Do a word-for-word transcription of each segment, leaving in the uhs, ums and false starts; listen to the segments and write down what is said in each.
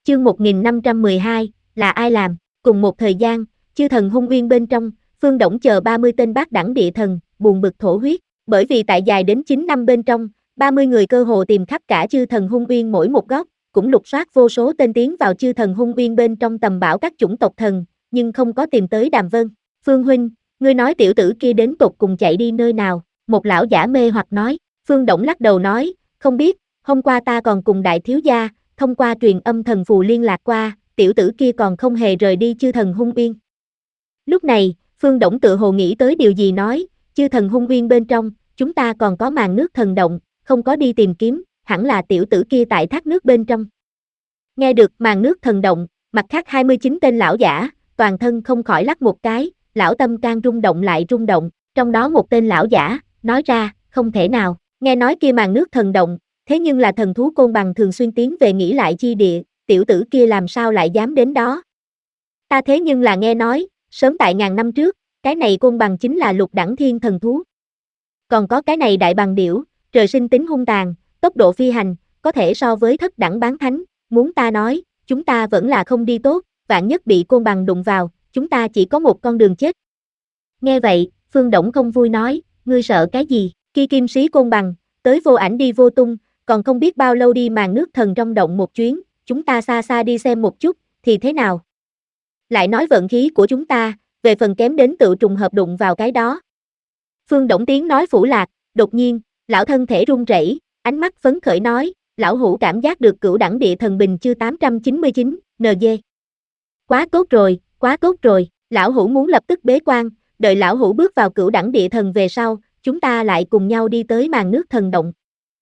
Chương một nghìn năm trăm mười hai, là ai làm? Cùng một thời gian, chư thần hung uyên bên trong, Phương Đổng chờ ba mươi tên bát đẳng địa thần, buồn bực thổ huyết, bởi vì tại dài đến chín năm bên trong, ba mươi người cơ hồ tìm khắp cả chư thần hung uyên mỗi một góc, cũng lục soát vô số tên tiến vào chư thần hung uyên bên trong tầm bảo các chủng tộc thần, nhưng không có tìm tới Đàm Vân. Phương huynh, ngươi nói tiểu tử kia đến tột cùng chạy đi nơi nào? Một lão giả mê hoặc nói. Phương Đổng lắc đầu nói, không biết, hôm qua ta còn cùng đại thiếu gia, thông qua truyền âm thần phù liên lạc qua, tiểu tử kia còn không hề rời đi chư thần hung uyên. Lúc này, Phương Đổng tự hồ nghĩ tới điều gì nói, chư thần hung uyên bên trong, chúng ta còn có màn nước thần động, không có đi tìm kiếm, hẳn là tiểu tử kia tại thác nước bên trong. Nghe được màn nước thần động, mặt khác hai mươi chín tên lão giả, toàn thân không khỏi lắc một cái, lão tâm can rung động lại rung động, trong đó một tên lão giả, nói ra, không thể nào, nghe nói kia màn nước thần động, thế nhưng là thần thú côn bằng thường xuyên tiến về nghỉ lại chi địa, tiểu tử kia làm sao lại dám đến đó. Ta thế nhưng là nghe nói, sớm tại ngàn năm trước, cái này côn bằng chính là lục đẳng thiên thần thú. Còn có cái này đại bằng điểu, trời sinh tính hung tàn, tốc độ phi hành, có thể so với thất đẳng bán thánh, muốn ta nói, chúng ta vẫn là không đi tốt, vạn nhất bị côn bằng đụng vào, chúng ta chỉ có một con đường chết. Nghe vậy, Phương Đổng không vui nói, ngươi sợ cái gì, khi kim sĩ côn bằng, tới vô ảnh đi vô tung, còn không biết bao lâu đi màn nước thần trong động một chuyến, chúng ta xa xa đi xem một chút, thì thế nào? Lại nói vận khí của chúng ta, về phần kém đến tự trùng hợp đụng vào cái đó. Phương Đổng tiếng nói phủ lạc, đột nhiên, lão thân thể run rẩy, ánh mắt phấn khởi nói, lão hữu cảm giác được cửu đẳng địa thần bình chư tám trăm chín mươi chín, en giê. Quá tốt rồi, quá tốt rồi, lão hữu muốn lập tức bế quan, đợi lão hữu bước vào cửu đẳng địa thần về sau, chúng ta lại cùng nhau đi tới màn nước thần động.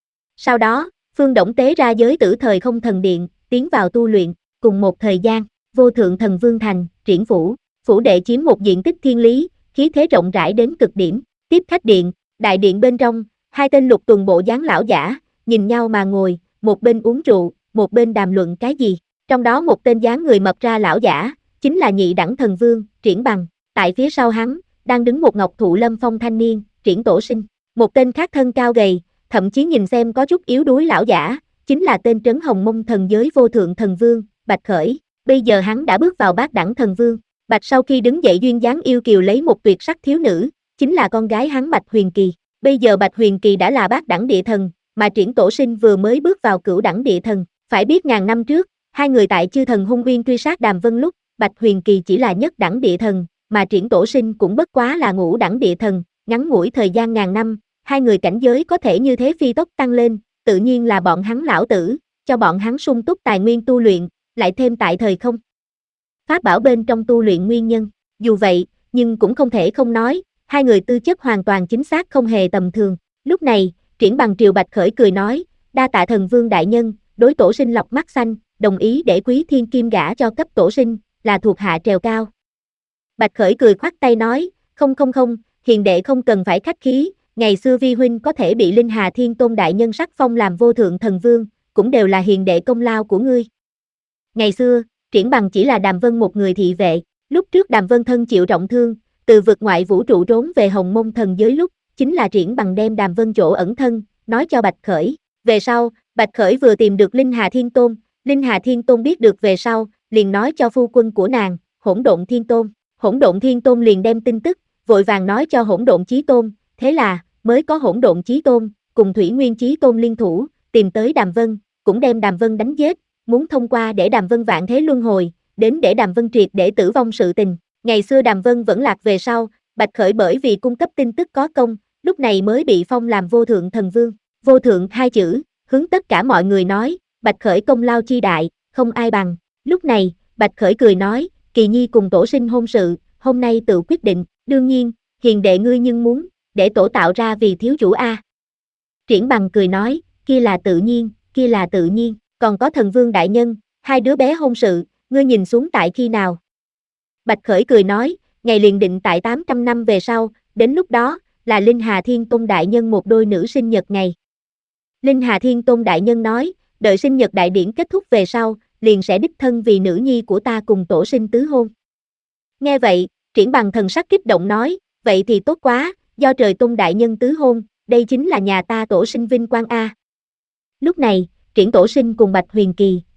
Sau đó, Phương Đổng tế ra giới tử thời không thần điện, tiến vào tu luyện, cùng một thời gian, vô thượng thần vương thành, triển phủ, phủ đệ chiếm một diện tích thiên lý, khí thế rộng rãi đến cực điểm, tiếp khách điện, đại điện bên trong, hai tên lục tuần bộ dáng lão giả, nhìn nhau mà ngồi, một bên uống rượu, một bên đàm luận cái gì, trong đó một tên dáng người mập ra lão giả, chính là nhị đẳng thần vương, Triển Bằng, tại phía sau hắn, đang đứng một ngọc thụ lâm phong thanh niên, Triển Tổ Sinh, một tên khác thân cao gầy, thậm chí nhìn xem có chút yếu đuối lão giả, chính là tên trấn hồng mông thần giới vô thượng thần vương, Bạch Khởi, bây giờ hắn đã bước vào bát đẳng thần vương, Bạch sau khi đứng dậy duyên dáng yêu kiều lấy một tuyệt sắc thiếu nữ, chính là con gái hắn Bạch Huyền Kỳ, bây giờ Bạch Huyền Kỳ đã là bát đẳng địa thần, mà Triển Tổ Sinh vừa mới bước vào cửu đẳng địa thần, phải biết ngàn năm trước, hai người tại chư thần hung uyên truy sát Đàm Vân lúc, Bạch Huyền Kỳ chỉ là nhất đẳng địa thần, mà Triển Tổ Sinh cũng bất quá là ngũ đẳng địa thần, ngắn ngủi thời gian ngàn năm, hai người cảnh giới có thể như thế phi tốc tăng lên, tự nhiên là bọn hắn lão tử, cho bọn hắn sung túc tài nguyên tu luyện, lại thêm tại thời không pháp bảo bên trong tu luyện nguyên nhân. Dù vậy, nhưng cũng không thể không nói, hai người tư chất hoàn toàn chính xác không hề tầm thường. Lúc này, Triển Bằng triều Bạch Khởi cười nói, đa tạ thần vương đại nhân, đối Tổ Sinh lọc mắt xanh, đồng ý để Quý Thiên Kim gả cho cấp Tổ Sinh, là thuộc hạ trèo cao. Bạch Khởi cười khoát tay nói, không không không, hiền đệ không cần phải khách khí, ngày xưa vi huynh có thể bị Linh Hà Thiên Tôn đại nhân sắc phong làm vô thượng thần vương, cũng đều là hiền đệ công lao của ngươi. Ngày xưa, Triển Bằng chỉ là Đàm Vân một người thị vệ, lúc trước Đàm Vân thân chịu trọng thương, từ vực ngoại vũ trụ trốn về Hồng Mông thần giới lúc, chính là Triển Bằng đem Đàm Vân chỗ ẩn thân, nói cho Bạch Khởi. Về sau, Bạch Khởi vừa tìm được Linh Hà Thiên Tôn, Linh Hà Thiên Tôn biết được về sau, liền nói cho phu quân của nàng, Hỗn Độn Thiên Tôn. Hỗn Độn Thiên Tôn liền đem tin tức, vội vàng nói cho Hỗn Độn Chí Tôn, thế là, mới có Hỗn Độn Chí Tôn, cùng Thủy Nguyên Chí Tôn liên thủ, tìm tới Đàm Vân, cũng đem Đàm Vân đánh giết, muốn thông qua để Đàm Vân vạn thế luân hồi, đến để Đàm Vân triệt để tử vong sự tình. Ngày xưa Đàm Vân vẫn lạc về sau, Bạch Khởi bởi vì cung cấp tin tức có công, lúc này mới bị phong làm vô thượng thần vương. Vô thượng hai chữ, hướng tất cả mọi người nói, Bạch Khởi công lao chi đại, không ai bằng. Lúc này, Bạch Khởi cười nói, Kỳ Nhi cùng Tổ Sinh hôn sự, hôm nay tự quyết định, đương nhiên, hiền đệ ngươi nhưng muốn, để tổ tạo ra vì thiếu chủ a. Triển Bằng cười nói, kia là tự nhiên, kia là tự nhiên, còn có thần vương đại nhân, hai đứa bé hôn sự, ngươi nhìn xuống tại khi nào. Bạch Khởi cười nói, ngày liền định tại tám trăm năm về sau, đến lúc đó, là Linh Hà Thiên Tôn đại nhân một đôi nữ sinh nhật ngày. Linh Hà Thiên Tôn đại nhân nói, đợi sinh nhật đại điển kết thúc về sau, liền sẽ đích thân vì nữ nhi của ta cùng Tổ Sinh tứ hôn. Nghe vậy, Triển Bằng thần sắc kích động nói, vậy thì tốt quá, do trời Tôn đại nhân tứ hôn, đây chính là nhà ta Tổ Sinh vinh quang a. Lúc này, Triển Tổ Sinh cùng Bạch Huyền Kỳ,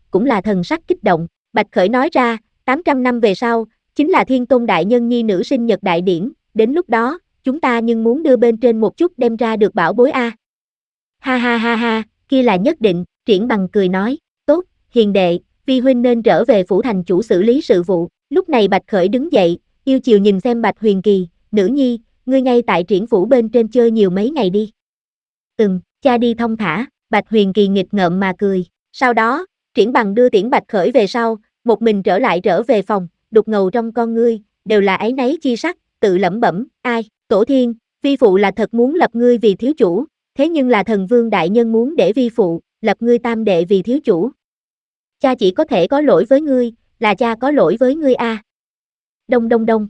cũng là thần sắc kích động. Bạch Khởi nói ra, tám trăm năm về sau, chính là Thiên Tôn Đại Nhân nhi nữ sinh nhật đại điển, đến lúc đó, chúng ta nhưng muốn đưa bên trên một chút đem ra được bảo bối a. Ha ha ha ha, kia là nhất định, Triển Bằng cười nói, tốt, hiền đệ, vi huynh nên trở về phủ thành chủ xử lý sự vụ. Lúc này Bạch Khởi đứng dậy, yêu chiều nhìn xem Bạch Huyền Kỳ, nữ nhi, ngươi ngay tại Triển phủ bên trên chơi nhiều mấy ngày đi. Ừm, cha đi thông thả, Bạch Huyền Kỳ nghịch ngợm mà cười. Sau đó, Triển Bằng đưa tiễn Bạch Khởi về sau, một mình trở lại trở về phòng, đục ngầu trong con ngươi, đều là áy náy chi sắc, tự lẩm bẩm, ai, tổ thiên, vi phụ là thật muốn lập ngươi vì thiếu chủ, thế nhưng là thần vương đại nhân muốn để vi phụ, lập ngươi tam đệ vì thiếu chủ. Cha chỉ có thể có lỗi với ngươi, là cha có lỗi với ngươi a. À. Đông đông đông.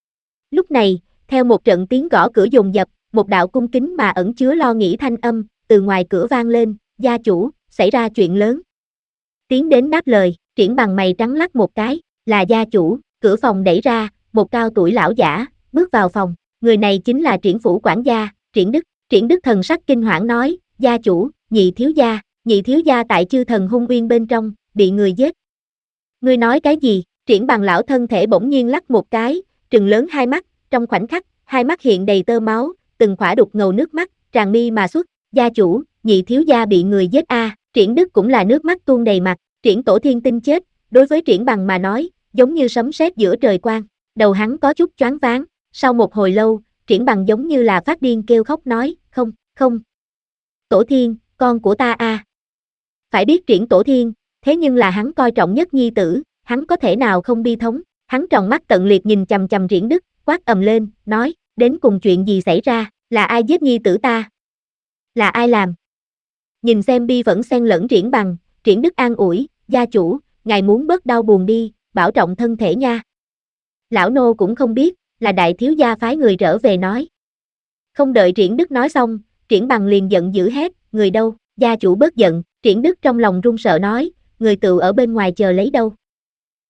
Lúc này, theo một trận tiếng gõ cửa dồn dập, một đạo cung kính mà ẩn chứa lo nghĩ thanh âm, từ ngoài cửa vang lên, gia chủ, xảy ra chuyện lớn. Tiến đến đáp lời, Triển Bằng mày trắng lắc một cái, là gia chủ, cửa phòng đẩy ra, một cao tuổi lão giả, bước vào phòng, người này chính là Triển phủ quản gia, Triển Đức. Triển Đức thần sắc kinh hoảng nói, gia chủ, nhị thiếu gia, nhị thiếu gia tại chư thần hung uyên bên trong, bị người giết. Ngươi nói cái gì? Triển Bằng lão thân thể bỗng nhiên lắc một cái, trừng lớn hai mắt, trong khoảnh khắc, hai mắt hiện đầy tơ máu, từng khỏa đục ngầu nước mắt, tràn mi mà xuất, gia chủ, nhị thiếu gia bị người giết a. À. Triển Đức cũng là nước mắt tuôn đầy mặt, Triển tổ thiên tinh chết, đối với Triển Bằng mà nói, giống như sấm sét giữa trời quang, đầu hắn có chút choáng váng, sau một hồi lâu, Triển Bằng giống như là phát điên kêu khóc nói, không, không. Tổ thiên, con của ta a. À. Phải biết Triển tổ thiên, thế nhưng là hắn coi trọng nhất nhi tử, hắn có thể nào không bi thống, hắn tròn mắt tận liệt nhìn chằm chằm Triển Đức, quát ầm lên, nói, đến cùng chuyện gì xảy ra, là ai giết nhi tử ta? Là ai làm? Nhìn xem bi vẫn xen lẫn Triển Bằng, Triển Đức an ủi, gia chủ, ngài muốn bớt đau buồn đi, bảo trọng thân thể nha. Lão nô cũng không biết, là đại thiếu gia phái người trở về nói. Không đợi Triển Đức nói xong, Triển Bằng liền giận dữ hét, người đâu, gia chủ bớt giận, Triển Đức trong lòng run sợ nói, người tựu ở bên ngoài chờ lấy đâu.